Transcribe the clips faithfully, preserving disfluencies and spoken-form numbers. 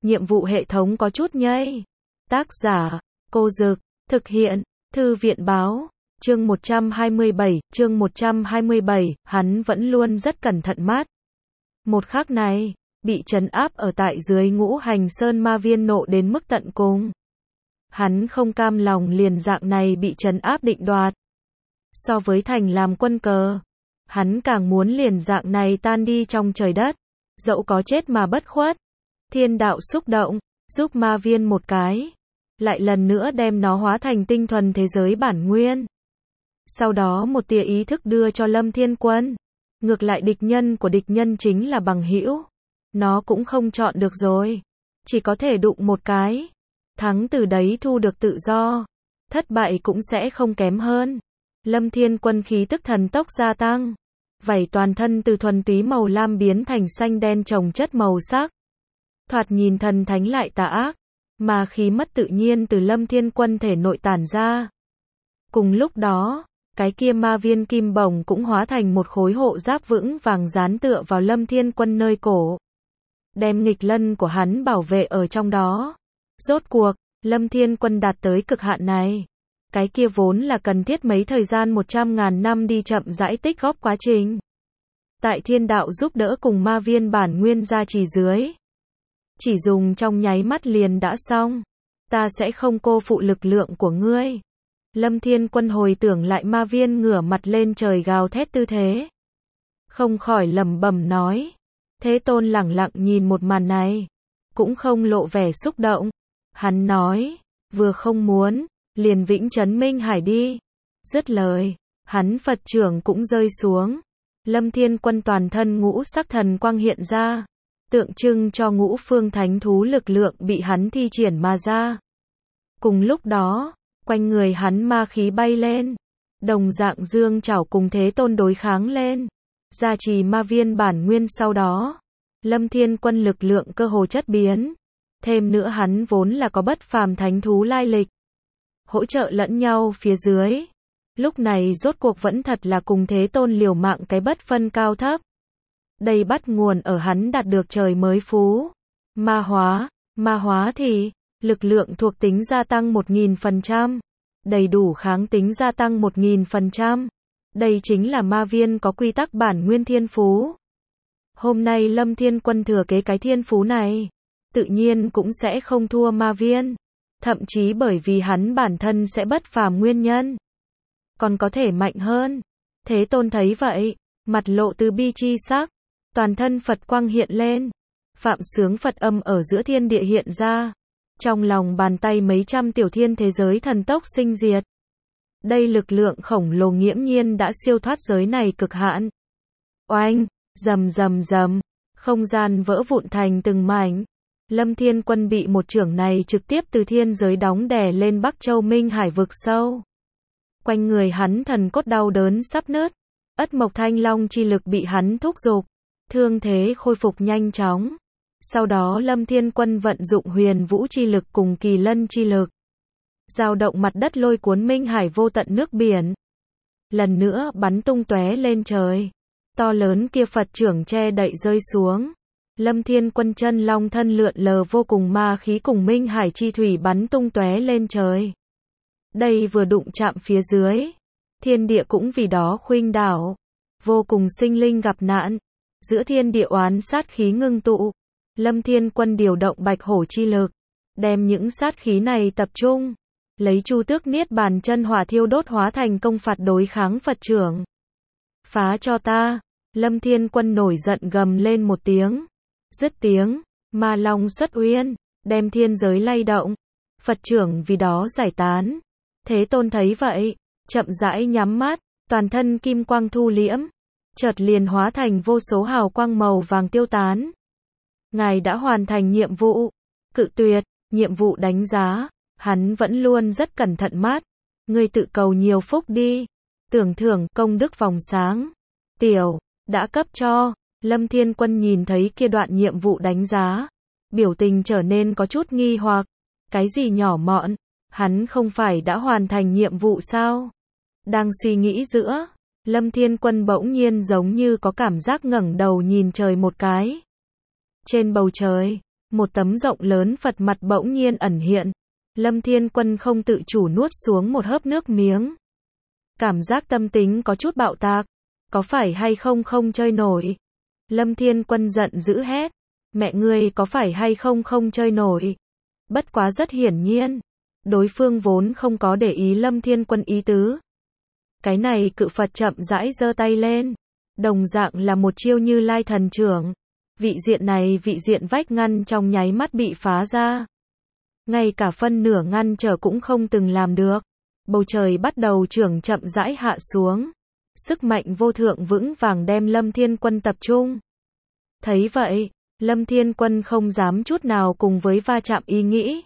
nhiệm vụ hệ thống có chút nhây. Tác giả, Cô Dực, thực hiện, Thư viện báo, chương một trăm hai mươi bảy, chương một trăm hai mươi bảy, hắn vẫn luôn rất cẩn thận mát. Một khắc này, bị trấn áp ở tại dưới Ngũ Hành Sơn Ma Viên nộ đến mức tận cùng. Hắn không cam lòng liền dạng này bị trấn áp định đoạt. So với thành làm quân cờ, hắn càng muốn liền dạng này tan đi trong trời đất, dẫu có chết mà bất khuất. Thiên đạo xúc động, giúp Ma Viên một cái, lại lần nữa đem nó hóa thành tinh thuần thế giới bản nguyên. Sau đó một tia ý thức đưa cho Lâm Thiên Quân. Ngược lại địch nhân của địch nhân chính là bằng hữu. Nó cũng không chọn được rồi. Chỉ có thể đụng một cái. Thắng từ đấy thu được tự do. Thất bại cũng sẽ không kém hơn. Lâm Thiên Quân khí tức thần tốc gia tăng. Vảy toàn thân từ thuần túy màu lam biến thành xanh đen chồng chất màu sắc. Thoạt nhìn thần thánh lại tà ác. Mà khí mất tự nhiên từ Lâm Thiên Quân thể nội tản ra. Cùng lúc đó, cái kia ma viên kim bổng cũng hóa thành một khối hộ giáp vững vàng dán tựa vào Lâm Thiên Quân nơi cổ. Đem nghịch lân của hắn bảo vệ ở trong đó. Rốt cuộc, Lâm Thiên Quân đạt tới cực hạn này. Cái kia vốn là cần thiết mấy thời gian một trăm ngàn năm đi chậm rãi tích góp quá trình. Tại thiên đạo giúp đỡ cùng ma viên bản nguyên gia trì dưới. Chỉ dùng trong nháy mắt liền đã xong. Ta sẽ không cô phụ lực lượng của ngươi. Lâm Thiên Quân hồi tưởng lại ma viên ngửa mặt lên trời gào thét tư thế. Không khỏi lẩm bẩm nói. Thế Tôn lẳng lặng nhìn một màn này. Cũng không lộ vẻ xúc động. Hắn nói, vừa không muốn, liền vĩnh trấn Minh Hải đi. Dứt lời, hắn Phật trưởng cũng rơi xuống. Lâm Thiên Quân toàn thân ngũ sắc thần quang hiện ra. Tượng trưng cho ngũ phương thánh thú lực lượng bị hắn thi triển mà ra. Cùng lúc đó, quanh người hắn ma khí bay lên. Đồng dạng dương chảo cùng Thế Tôn đối kháng lên. Gia trì ma viên bản nguyên sau đó. Lâm Thiên Quân lực lượng cơ hồ chất biến. Thêm nữa hắn vốn là có bất phàm thánh thú lai lịch. Hỗ trợ lẫn nhau phía dưới. Lúc này rốt cuộc vẫn thật là cùng Thế Tôn liều mạng cái bất phân cao thấp. Đây bắt nguồn ở hắn đạt được trời mới phú. Ma hóa, ma hóa thì, lực lượng thuộc tính gia tăng một nghìn phần trăm. Đầy đủ kháng tính gia tăng một nghìn phần trăm. Đây chính là ma viên có quy tắc bản nguyên thiên phú. Hôm nay Lâm Thiên Quân thừa kế cái thiên phú này. Tự nhiên cũng sẽ không thua ma viên. Thậm chí bởi vì hắn bản thân sẽ bất phàm nguyên nhân. Còn có thể mạnh hơn. Thế Tôn thấy vậy, mặt lộ từ bi chi sắc. Toàn thân Phật quang hiện lên. Phạm sướng Phật âm ở giữa thiên địa hiện ra. Trong lòng bàn tay mấy trăm tiểu thiên thế giới thần tốc sinh diệt. Đây lực lượng khổng lồ nghiễm nhiên đã siêu thoát giới này cực hạn. Oanh, rầm rầm rầm, không gian vỡ vụn thành từng mảnh. Lâm Thiên Quân bị một chưởng này trực tiếp từ thiên giới đóng đè lên Bắc Châu Minh Hải vực sâu. Quanh người hắn thần cốt đau đớn sắp nứt. Ất Mộc Thanh Long chi lực bị hắn thúc giục. Thương thế khôi phục nhanh chóng. Sau đó Lâm Thiên Quân vận dụng huyền vũ chi lực cùng kỳ lân chi lực. Dao động mặt đất lôi cuốn Minh Hải vô tận nước biển. Lần nữa bắn tung tóe lên trời. To lớn kia Phật trưởng che đậy rơi xuống. Lâm Thiên Quân chân long thân lượn lờ vô cùng ma khí cùng Minh Hải chi thủy bắn tung tóe lên trời. Đây vừa đụng chạm phía dưới. Thiên địa cũng vì đó khuynh đảo. Vô cùng sinh linh gặp nạn. Giữa thiên địa oán sát khí ngưng tụ. Lâm Thiên Quân điều động bạch hổ chi lực. Đem những sát khí này tập trung. Lấy chu tước niết bàn chân hỏa thiêu đốt hóa thành công phạt đối kháng Phật trưởng. Phá cho ta. Lâm Thiên Quân nổi giận gầm lên một tiếng. Dứt tiếng. Ma long xuất uyên. Đem thiên giới lay động. Phật trưởng vì đó giải tán. Thế Tôn thấy vậy. Chậm rãi nhắm mắt. Toàn thân kim quang thu liễm. Chợt liền hóa thành vô số hào quang màu vàng tiêu tán. Ngài đã hoàn thành nhiệm vụ. Cự tuyệt, nhiệm vụ đánh giá. Hắn vẫn luôn rất cẩn thận mát. Ngươi tự cầu nhiều phúc đi. Tưởng thưởng công đức vòng sáng. Tiểu, đã cấp cho. Lâm Thiên Quân nhìn thấy kia đoạn nhiệm vụ đánh giá. Biểu tình trở nên có chút nghi hoặc. Cái gì nhỏ mọn? Hắn không phải đã hoàn thành nhiệm vụ sao? Đang suy nghĩ giữa. Lâm Thiên Quân bỗng nhiên giống như có cảm giác ngẩng đầu nhìn trời một cái. Trên bầu trời, Một tấm rộng lớn Phật mặt bỗng nhiên ẩn hiện. Lâm Thiên Quân không tự chủ nuốt xuống một hớp nước miếng. Cảm giác tâm tính có chút bạo tạc. Có phải hay không không chơi nổi? Lâm Thiên Quân giận dữ hét. Mẹ ngươi có phải hay không không chơi nổi? Bất quá rất hiển nhiên. Đối phương vốn không có để ý Lâm Thiên Quân ý tứ. Cái này cự Phật chậm rãi giơ tay lên. Đồng dạng là một chiêu Như Lai thần trưởng. Vị diện này vị diện vách ngăn trong nháy mắt bị phá ra. Ngay cả phân nửa ngăn trở cũng không từng làm được. Bầu trời bắt đầu trưởng chậm rãi hạ xuống. Sức mạnh vô thượng vững vàng đem Lâm Thiên Quân tập trung. Thấy vậy, Lâm Thiên Quân không dám chút nào cùng với va chạm ý nghĩ.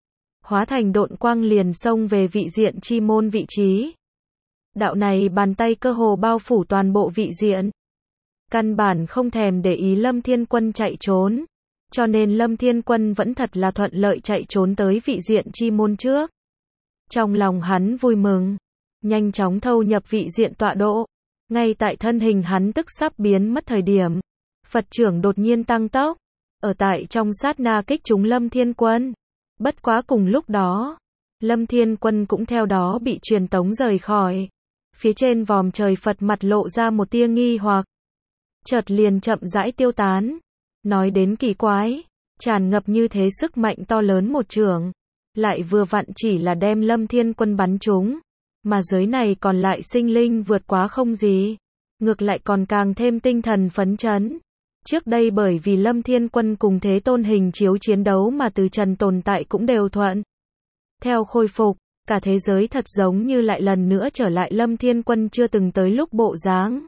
Hóa thành độn quang liền xông về vị diện chi môn vị trí. Đạo này bàn tay cơ hồ bao phủ toàn bộ vị diện. Căn bản không thèm để ý Lâm Thiên Quân chạy trốn. Cho nên Lâm Thiên Quân vẫn thật là thuận lợi chạy trốn tới vị diện chi môn trước. Trong lòng hắn vui mừng. Nhanh chóng thâu nhập vị diện tọa độ. Ngay tại thân hình hắn tức sắp biến mất thời điểm. Phật trưởng đột nhiên tăng tốc. Ở tại trong sát na kích trúng Lâm Thiên Quân. Bất quá cùng lúc đó. Lâm Thiên Quân cũng theo đó bị truyền tống rời khỏi. Phía trên vòm trời Phật mặt lộ ra một tia nghi hoặc. Chợt liền chậm rãi tiêu tán. Nói đến kỳ quái. Tràn ngập như thế sức mạnh to lớn một trường. Lại vừa vặn chỉ là đem Lâm Thiên Quân bắn trúng. Mà giới này còn lại sinh linh vượt quá không gì. Ngược lại còn càng thêm tinh thần phấn chấn. Trước đây bởi vì Lâm Thiên Quân cùng Thế Tôn hình chiếu chiến đấu mà từ trần tồn tại cũng đều thuận. Theo khôi phục, cả thế giới thật giống như lại lần nữa trở lại Lâm Thiên Quân chưa từng tới lúc bộ dáng.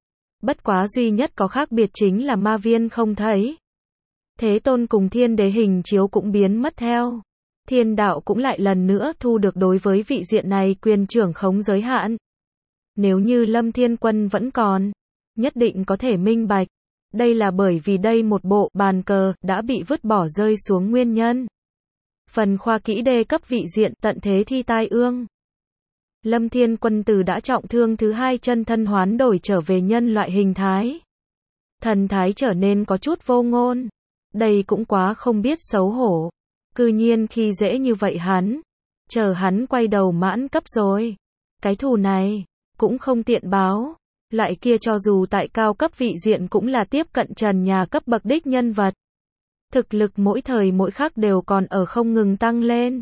Bất quá duy nhất có khác biệt chính là ma viên không thấy. Thế Tôn cùng thiên đế hình chiếu cũng biến mất theo. Thiên đạo cũng lại lần nữa thu được đối với vị diện này quyền trưởng khống giới hạn. Nếu như Lâm Thiên Quân vẫn còn, nhất định có thể minh bạch. Đây là bởi vì đây một bộ bàn cờ đã bị vứt bỏ rơi xuống nguyên nhân. Phần khoa kỹ đề cấp vị diện tận thế thi tai ương. Lâm Thiên Quân từ đã trọng thương thứ hai chân thân hoán đổi trở về nhân loại hình thái. Thần thái trở nên có chút vô ngôn. Đây cũng quá không biết xấu hổ. Cư nhiên khi dễ như vậy hắn. Chờ hắn quay đầu mãn cấp rồi. Cái thù này, cũng không tiện báo. Loại kia cho dù tại cao cấp vị diện cũng là tiếp cận trần nhà cấp bậc đích nhân vật. Thực lực mỗi thời mỗi khắc đều còn ở không ngừng tăng lên.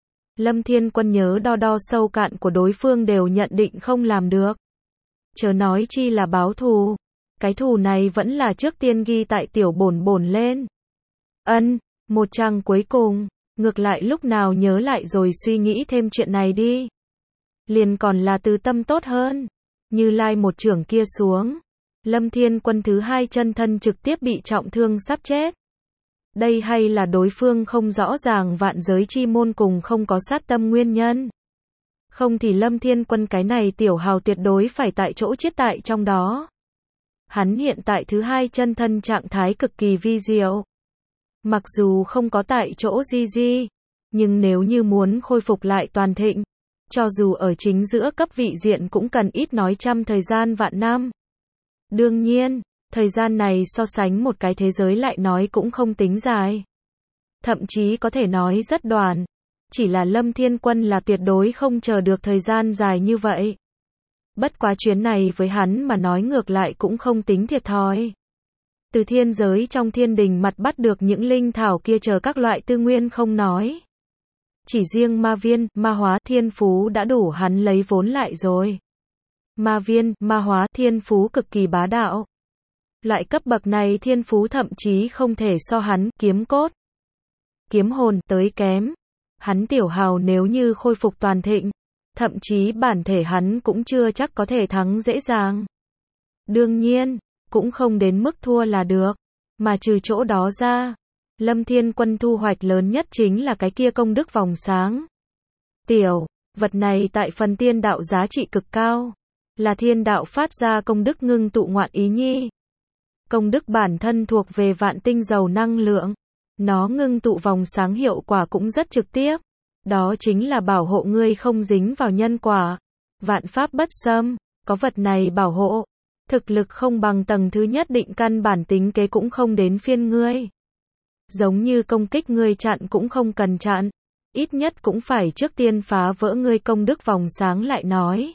Lâm Thiên Quân nhớ đo đo sâu cạn của đối phương đều nhận định không làm được. Chớ nói chi là báo thù. Cái thù này vẫn là trước tiên ghi tại tiểu bổn bổn lên. Ân, một trang cuối cùng, ngược lại lúc nào nhớ lại rồi suy nghĩ thêm chuyện này đi. Liền còn là từ tâm tốt hơn. Như Lai một trưởng kia xuống. Lâm Thiên Quân thứ hai chân thân trực tiếp bị trọng thương sắp chết. Đây hay là đối phương không rõ ràng vạn giới chi môn cùng không có sát tâm nguyên nhân. Không thì Lâm Thiên Quân cái này tiểu hào tuyệt đối phải tại chỗ chết tại trong đó. Hắn hiện tại thứ hai chân thân trạng thái cực kỳ vi diệu. Mặc dù không có tại chỗ di di, nhưng nếu như muốn khôi phục lại toàn thịnh, cho dù ở chính giữa cấp vị diện cũng cần ít nói trăm thời gian vạn năm. Đương nhiên, thời gian này so sánh một cái thế giới lại nói cũng không tính dài. Thậm chí có thể nói rất đoạn. Chỉ là Lâm Thiên Quân là tuyệt đối không chờ được thời gian dài như vậy. Bất quá chuyến này với hắn mà nói ngược lại cũng không tính thiệt thòi. Từ thiên giới trong thiên đình mặt bắt được những linh thảo kia chờ các loại tư nguyên không nói. Chỉ riêng ma viên, ma hóa, thiên phú đã đủ hắn lấy vốn lại rồi. Ma viên, ma hóa, thiên phú cực kỳ bá đạo. Loại cấp bậc này thiên phú thậm chí không thể so hắn, kiếm cốt, kiếm hồn, tới kém. Hắn tiểu hào nếu như khôi phục toàn thịnh, thậm chí bản thể hắn cũng chưa chắc có thể thắng dễ dàng. Đương nhiên, cũng không đến mức thua là được. Mà trừ chỗ đó ra, Lâm Thiên Quân thu hoạch lớn nhất chính là cái kia công đức vòng sáng. Tiểu, vật này tại phần tiên đạo giá trị cực cao. Là thiên đạo phát ra công đức ngưng tụ ngoạn ý nhi. Công đức bản thân thuộc về vạn tinh dầu năng lượng. Nó ngưng tụ vòng sáng hiệu quả cũng rất trực tiếp. Đó chính là bảo hộ ngươi không dính vào nhân quả. Vạn pháp bất xâm, có vật này bảo hộ. Thực lực không bằng tầng thứ nhất định căn bản tính kế cũng không đến phiên ngươi. Giống như công kích ngươi chặn cũng không cần chặn. Ít nhất cũng phải trước tiên phá vỡ ngươi công đức vòng sáng lại nói.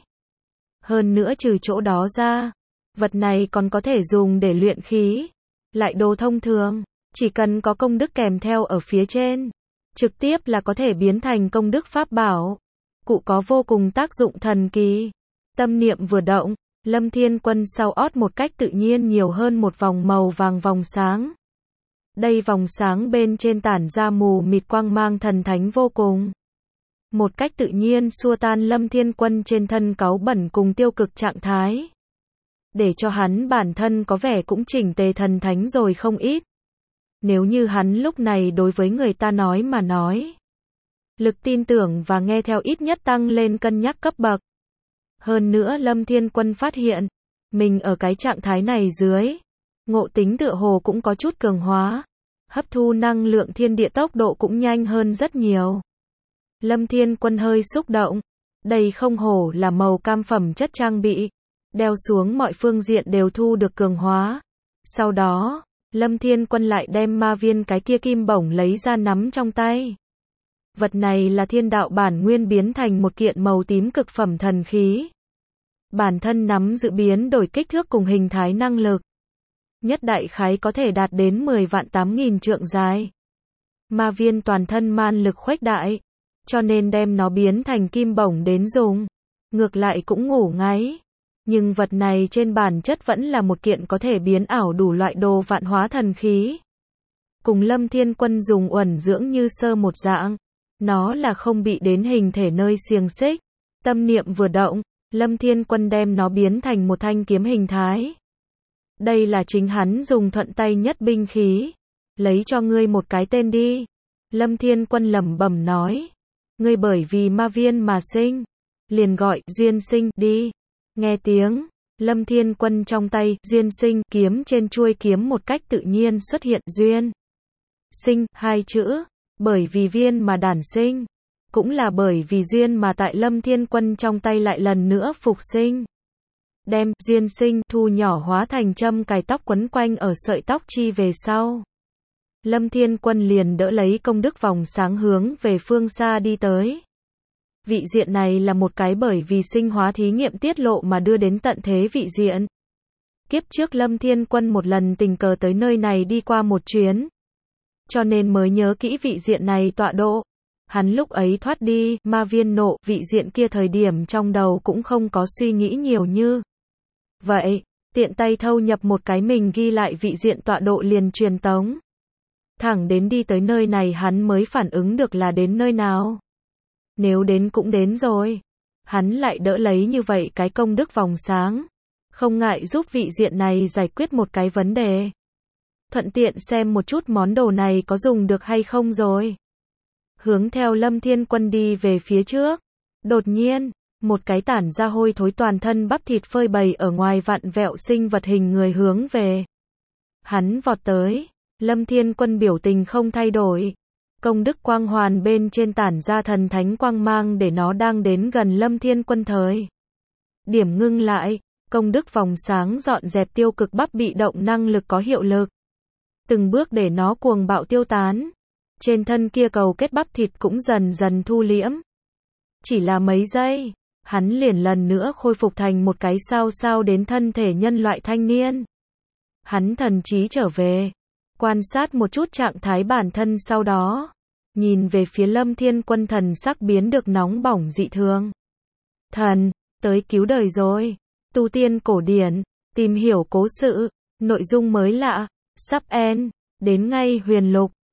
Hơn nữa trừ chỗ đó ra, vật này còn có thể dùng để luyện khí. Lại đồ thông thường, chỉ cần có công đức kèm theo ở phía trên, trực tiếp là có thể biến thành công đức pháp bảo. Cụ có vô cùng tác dụng thần kỳ. Tâm niệm vừa động, Lâm Thiên Quân sau ót một cách tự nhiên nhiều hơn một vòng màu vàng vòng sáng. Đây vòng sáng bên trên tản ra mù mịt quang mang thần thánh vô cùng. Một cách tự nhiên xua tan Lâm Thiên Quân trên thân cáu bẩn cùng tiêu cực trạng thái. Để cho hắn bản thân có vẻ cũng chỉnh tề thần thánh rồi không ít. Nếu như hắn lúc này đối với người ta nói mà nói, lực tin tưởng và nghe theo ít nhất tăng lên cân nhắc cấp bậc. Hơn nữa Lâm Thiên Quân phát hiện, mình ở cái trạng thái này dưới, ngộ tính tựa hồ cũng có chút cường hóa, hấp thu năng lượng thiên địa tốc độ cũng nhanh hơn rất nhiều. Lâm Thiên Quân hơi xúc động, đây không hổ là màu cam phẩm chất trang bị, đeo xuống mọi phương diện đều thu được cường hóa. Sau đó, Lâm Thiên Quân lại đem ma viên cái kia kim bổng lấy ra nắm trong tay. Vật này là thiên đạo bản nguyên biến thành một kiện màu tím cực phẩm thần khí. Bản thân nắm giữ biến đổi kích thước cùng hình thái năng lực. Nhất đại khái có thể đạt đến mười vạn tám nghìn trượng dài. Ma viên toàn thân man lực khuếch đại, cho nên đem nó biến thành kim bổng đến dùng. Ngược lại cũng ngủ ngáy. Nhưng vật này trên bản chất vẫn là một kiện có thể biến ảo đủ loại đồ vạn hóa thần khí. Cùng Lâm Thiên Quân dùng uẩn dưỡng như sơ một dạng. Nó là không bị đến hình thể nơi xiềng xích. Tâm niệm vừa động, Lâm Thiên Quân đem nó biến thành một thanh kiếm hình thái. Đây là chính hắn dùng thuận tay nhất binh khí. Lấy cho ngươi một cái tên đi. Lâm Thiên Quân lẩm bẩm nói. Ngươi bởi vì ma viên mà sinh. Liền gọi duyên sinh đi. Nghe tiếng, Lâm Thiên Quân trong tay, duyên sinh, kiếm trên chuôi kiếm một cách tự nhiên xuất hiện duyên. Sinh, hai chữ. Bởi vì viên mà đản sinh. Cũng là bởi vì duyên mà tại Lâm Thiên Quân trong tay lại lần nữa phục sinh. Đem duyên sinh thu nhỏ hóa thành châm cài tóc quấn quanh ở sợi tóc chi về sau. Lâm Thiên Quân liền đỡ lấy công đức vòng sáng hướng về phương xa đi tới. Vị diện này là một cái bởi vì sinh hóa thí nghiệm tiết lộ mà đưa đến tận thế vị diện. Kiếp trước Lâm Thiên Quân một lần tình cờ tới nơi này đi qua một chuyến. Cho nên mới nhớ kỹ vị diện này tọa độ. Hắn lúc ấy thoát đi, ma viên nộ, vị diện kia thời điểm trong đầu cũng không có suy nghĩ nhiều như. Vậy, tiện tay thâu nhập một cái mình ghi lại vị diện tọa độ liền truyền tống. Thẳng đến đi tới nơi này hắn mới phản ứng được là đến nơi nào. Nếu đến cũng đến rồi. Hắn lại đỡ lấy như vậy cái công đức vòng sáng. Không ngại giúp vị diện này giải quyết một cái vấn đề. Thuận tiện xem một chút món đồ này có dùng được hay không rồi. Hướng theo Lâm Thiên Quân đi về phía trước. Đột nhiên, một cái tản ra hôi thối toàn thân bắp thịt phơi bày ở ngoài vặn vẹo sinh vật hình người hướng về. Hắn vọt tới. Lâm Thiên Quân biểu tình không thay đổi. Công đức quang hoàn bên trên tản ra thần thánh quang mang để nó đang đến gần Lâm Thiên Quân thời. Điểm ngưng lại, công đức vòng sáng dọn dẹp tiêu cực bắp bị động năng lực có hiệu lực. Từng bước để nó cuồng bạo tiêu tán. Trên thân kia cầu kết bắp thịt cũng dần dần thu liễm. Chỉ là mấy giây, hắn liền lần nữa khôi phục thành một cái sao sao đến thân thể nhân loại thanh niên. Hắn thần trí trở về. Quan sát một chút trạng thái bản thân sau đó. Nhìn về phía Lâm Thiên Quân thần sắc biến được nóng bỏng dị thường. Thần, tới cứu đời rồi. Tu tiên cổ điển, tìm hiểu cố sự, nội dung mới lạ, sắp end, đến ngay huyền lục.